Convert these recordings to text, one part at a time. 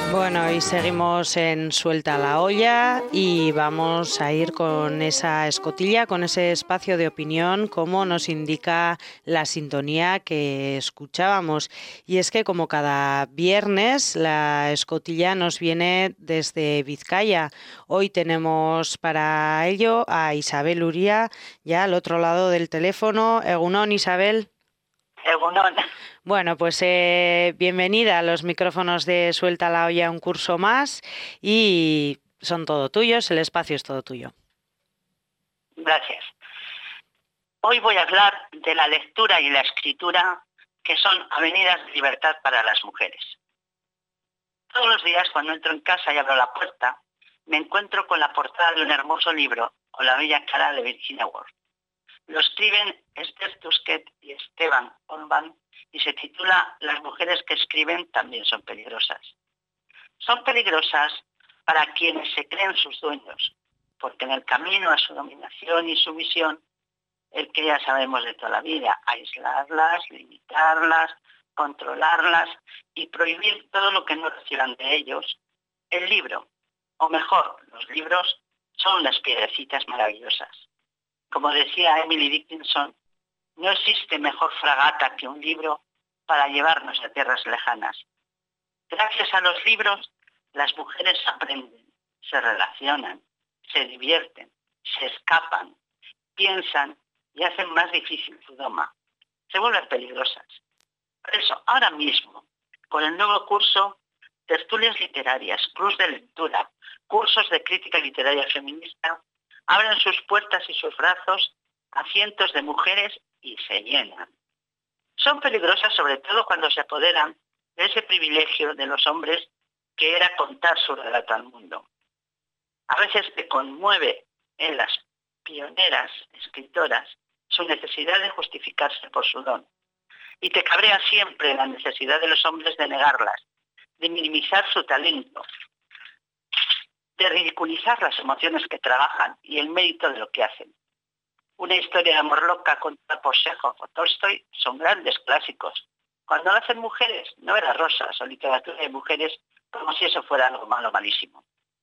Bueno, y seguimos en Suelta la Olla y vamos a ir con esa escotilla, con ese espacio de opinión, como nos indica la sintonía que escuchábamos. Y es que como cada viernes la escotilla nos viene desde Vizcaya. Hoy tenemos para ello a Isabel Uría, ya al otro lado del teléfono. Egunon, Isabel. Egunon. Bueno, pues bienvenida a los micrófonos de Suelta la Olla, un curso más, y son todo tuyos, el espacio es todo tuyo. Gracias. Hoy voy a hablar de la lectura y la escritura, que son avenidas de libertad para las mujeres. Todos los días cuando entro en casa y abro la puerta, me encuentro con la portada de un hermoso libro con la bella cara de Virginia Woolf. Lo escriben Esther Tusquet y Esteban Orban y se titula Las mujeres que escriben también son peligrosas. Son peligrosas para quienes se creen sus dueños, porque en el camino a su dominación y sumisión, el que ya sabemos de toda la vida, aislarlas, limitarlas, controlarlas y prohibir todo lo que no reciban de ellos, el libro, o mejor, los libros, son las piedrecitas maravillosas. Como decía Emily Dickinson, no existe mejor fragata que un libro para llevarnos a tierras lejanas. Gracias a los libros, las mujeres aprenden, se relacionan, se divierten, se escapan, piensan y hacen más difícil su doma. Se vuelven peligrosas. Por eso, ahora mismo, con el nuevo curso, tertulias literarias, clubs de lectura, cursos de crítica literaria feminista, abren sus puertas y sus brazos a cientos de mujeres y se llenan. Son peligrosas sobre todo cuando se apoderan de ese privilegio de los hombres que era contar su relato al mundo. A veces te conmueve en las pioneras escritoras su necesidad de justificarse por su don. Y te cabrea siempre la necesidad de los hombres de negarlas, de minimizar su talento, de ridiculizar las emociones que trabajan y el mérito de lo que hacen. Una historia de amor loca contada por Chekhov o Tolstoy son grandes clásicos. Cuando lo hacen mujeres, novelas rosas o literatura de mujeres, como si eso fuera algo malo, malísimo.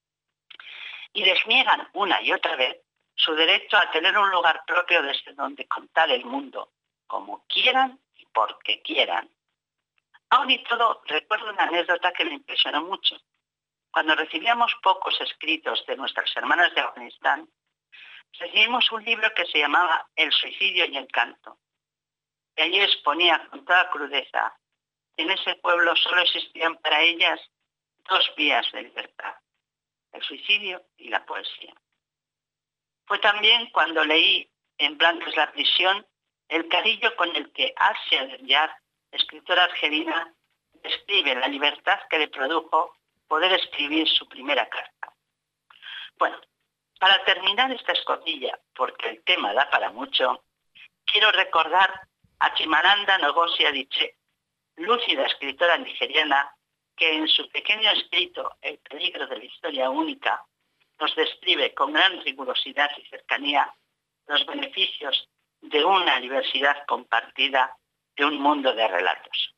Y desniegan una y otra vez su derecho a tener un lugar propio desde donde contar el mundo, como quieran y porque quieran. Aún y todo, recuerdo una anécdota que me impresionó mucho. Cuando recibíamos pocos escritos de nuestras hermanas de Afganistán, recibimos un libro que se llamaba El suicidio y el canto. Y allí exponía con toda crudeza que en ese pueblo solo existían para ellas dos vías de libertad, el suicidio y la poesía. Fue también cuando leí En blanco es la prisión el cariño con el que Asia Deryar, escritora argelina, describe la libertad que le produjo poder escribir su primera carta. Bueno, para terminar esta escotilla, porque el tema da para mucho, quiero recordar a Chimamanda Ngozi Adichie, lúcida escritora nigeriana que en su pequeño escrito El peligro de la historia única nos describe con gran rigurosidad y cercanía los beneficios de una diversidad compartida, de un mundo de relatos.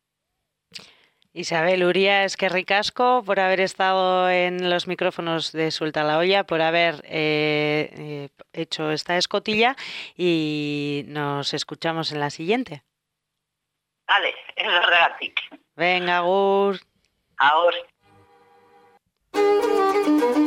Isabel Uría, eskerrik asko por haber estado en los micrófonos de Suelta la Olla, por haber hecho esta escotilla, y nos escuchamos en la siguiente. Vale, es horregatik. Venga, agur. Agur.